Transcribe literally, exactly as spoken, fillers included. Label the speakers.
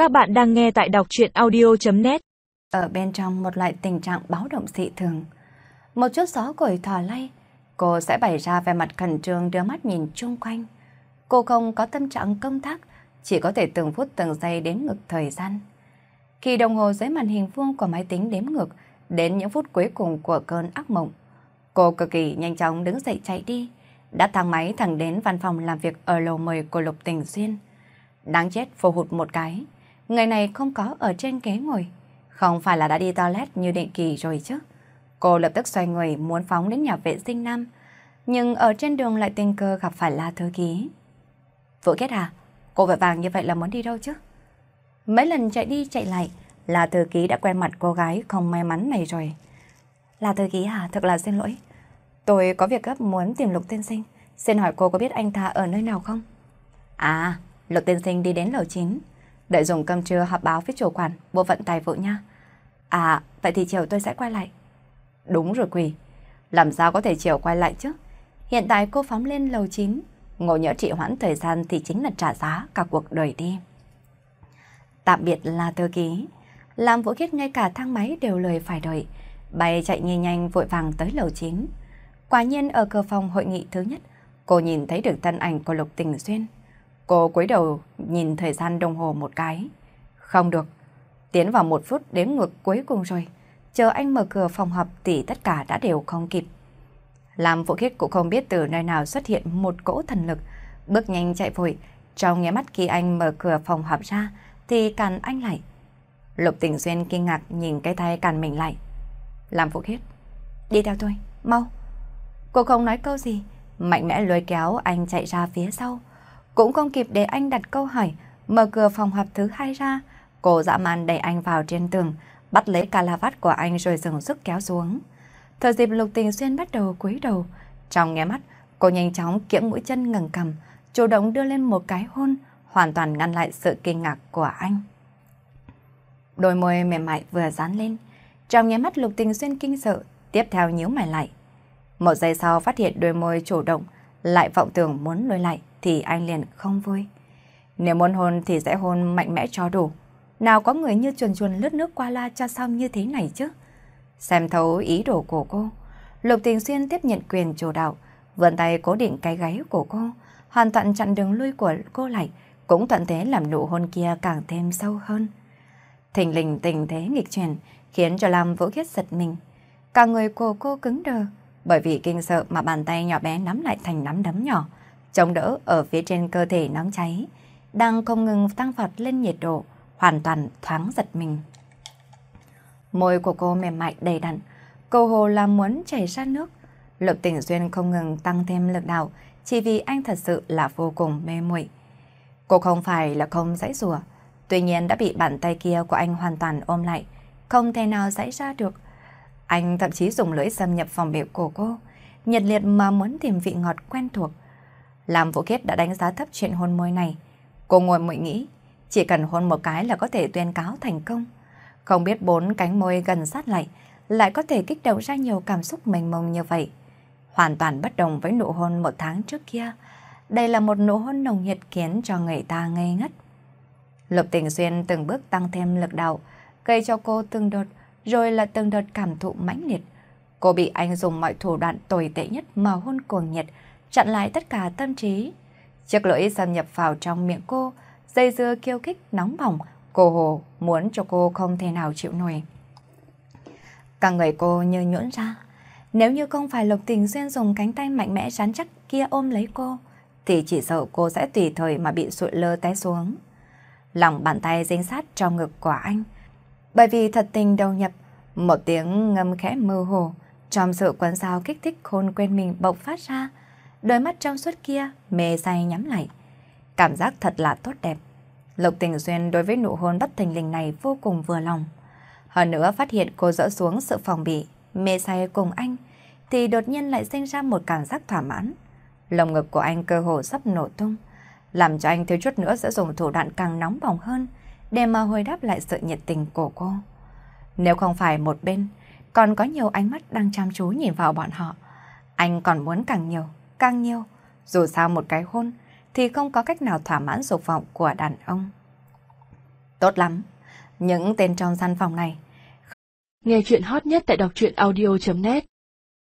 Speaker 1: Các bạn đang nghe tại đọc truyện audio chấm net.
Speaker 2: Ở bên trong một loại tình trạng báo động dị thường. Một chút gió cổi thò lay, cô sẽ bày ra vẻ mặt khẩn trương đưa mắt nhìn chung quanh. Cô không có tâm trạng công tác, chỉ có thể từng phút từng giây đếm ngược thời gian. Khi đồng hồ dưới màn hình vuông của máy tính đếm ngược đến những phút cuối cùng của cơn ác mộng, cô cực kỳ nhanh chóng đứng dậy chạy đi, đã thang máy thẳng đến văn phòng làm việc ở lầu mười của Lục Tình Xuyên. Đáng chết phô hụt một cái, người này không có ở trên ghế ngồi. Không phải là đã đi toilet như định kỳ rồi chứ. Cô lập tức xoay người muốn phóng đến nhà vệ sinh nam, nhưng ở trên đường lại tình cờ gặp phải La thư ký. Vũ Kết à, cô vội vàng như vậy là muốn đi đâu chứ? Mấy lần chạy đi chạy lại, La thư ký đã quen mặt cô gái không may mắn này rồi. La thư ký à, thật là xin lỗi. Tôi có việc gấp muốn tìm Lục tiên sinh. Xin hỏi cô có biết anh ta ở nơi nào không? À, Lục tiên sinh đi đến lầu chín. Đợi dùng cơm trưa họp báo với chủ quản bộ phận tài vụ nha. À, vậy thì chiều tôi sẽ quay lại. Đúng rồi Quỳ, làm sao có thể chiều quay lại chứ? Hiện tại cô phóng lên lầu chín, ngộ nhỡ trì hoãn thời gian thì chính là trả giá cả cuộc đời đi. Tạm biệt là thư ký, làm Vũ Khiết ngay cả thang máy đều lười phải đợi, bay chạy nhanh nhanh vội vàng tới lầu chín. Quả nhiên ở cửa phòng hội nghị thứ nhất, cô nhìn thấy được thân ảnh của Lục Tình Xuyên. Cô cúi đầu nhìn thời gian đồng hồ một cái. Không được, tiến vào một phút đếm ngược cuối cùng rồi. Chờ anh mở cửa phòng họp thì tất cả đã đều không kịp. Làm Vũ Khiết cũng không biết từ nơi nào xuất hiện một cỗ thần lực, bước nhanh chạy vội. Trong nháy mắt khi anh mở cửa phòng họp ra thì cản anh lại. Lục Tình Xuyên kinh ngạc nhìn cái tay cản mình lại. Làm Vũ Khiết, đi theo tôi, mau. Cô không nói câu gì, mạnh mẽ lôi kéo anh chạy ra phía sau. Cũng không kịp để anh đặt câu hỏi, mở cửa phòng họp thứ hai ra, cô dã man đẩy anh vào trên tường, bắt lấy cà la vát của anh rồi dừng sức kéo xuống. Thời dịp Lục Tình Xuyên bắt đầu cúi đầu, trong nháy mắt, cô nhanh chóng kiễng mũi chân ngẩng cằm, chủ động đưa lên một cái hôn, hoàn toàn ngăn lại sự kinh ngạc của anh. Đôi môi mềm mại vừa dán lên, trong nháy mắt Lục Tình Xuyên kinh sợ, tiếp theo nhíu mày lại. Một giây sau phát hiện đôi môi chủ động, lại vọng tưởng muốn lôi lại, thì anh liền không vui. Nếu muốn hôn thì sẽ hôn mạnh mẽ cho đủ. Nào có người như chuồn chuồn lướt nước qua la cho xong như thế này chứ. Xem thấu ý đồ của cô, Lục Tình Xuyên tiếp nhận quyền chủ đạo, vươn tay cố định cái gáy của cô, hoàn toàn chặn đường lui của cô lại, cũng thuận thế làm nụ hôn kia càng thêm sâu hơn. Thình lình tình thế nghịch chuyển khiến cho Lam Vũ Khiết giật mình. Cả người của cô cứng đờ, bởi vì kinh sợ mà bàn tay nhỏ bé nắm lại thành nắm đấm nhỏ, chống đỡ ở phía trên cơ thể nóng cháy, đang không ngừng tăng vọt lên nhiệt độ, hoàn toàn thoáng giật mình. Môi của cô mềm mại đầy đặn, cầu hồ là muốn chảy ra nước. Lục Tình Xuyên không ngừng tăng thêm lực đạo, chỉ vì anh thật sự là vô cùng mê muội. Cô không phải là không giãy giụa, tuy nhiên đã bị bàn tay kia của anh hoàn toàn ôm lại, không thể nào giãy ra được. Anh thậm chí dùng lưỡi xâm nhập phòng bếp của cô, nhiệt liệt mà muốn tìm vị ngọt quen thuộc. Làm Vũ Khiết đã đánh giá thấp chuyện hôn môi này. Cô ngồi muội nghĩ, chỉ cần hôn một cái là có thể tuyên cáo thành công. Không biết bốn cánh môi gần sát lại, lại có thể kích động ra nhiều cảm xúc mênh mông như vậy. Hoàn toàn bất đồng với nụ hôn một tháng trước kia. Đây là một nụ hôn nồng nhiệt khiến cho người ta ngây ngất. Lục Tình Xuyên từng bước tăng thêm lực đạo, gây cho cô từng đợt, rồi là từng đợt cảm thụ mãnh liệt. Cô bị anh dùng mọi thủ đoạn tồi tệ nhất mà hôn cuồng nhiệt, chặn lại tất cả tâm trí. Chiếc lưỡi xâm nhập vào trong miệng cô, dây dưa kiêu kích nóng bỏng, cô hồ muốn cho cô không thể nào chịu nổi. Cả người cô như nhũn ra. Nếu như không phải Lục Tình Xuyên dùng cánh tay mạnh mẽ rắn chắc kia ôm lấy cô, thì chỉ sợ cô sẽ tùy thời mà bị sụi lơ té xuống. Lòng bàn tay dính sát trong ngực của anh. Bởi vì thật tình đầu nhập, một tiếng ngâm khẽ mơ hồ, trong sự quấn sao kích thích hôn quên mình bộc phát ra. Đôi mắt trong suốt kia mê say nhắm lại. Cảm giác thật là tốt đẹp. Lục Tình Xuyên đối với nụ hôn bất thình lình này vô cùng vừa lòng. Hơn nữa phát hiện cô dỡ xuống sự phòng bị, mê say cùng anh, thì đột nhiên lại sinh ra một cảm giác thỏa mãn. Lồng ngực của anh cơ hồ sắp nổ tung, làm cho anh thiếu chút nữa sẽ dùng thủ đoạn càng nóng bỏng hơn để mà hồi đáp lại sự nhiệt tình của cô. Nếu không phải một bên còn có nhiều ánh mắt đang chăm chú nhìn vào bọn họ, anh còn muốn càng nhiều, càng nhiều. Dù sao một cái hôn thì không có cách nào thỏa mãn dục vọng của đàn ông. Tốt lắm. Những tên trong gian phòng này.
Speaker 1: Nghe chuyện hot nhất tại đọc truyện audio chấm net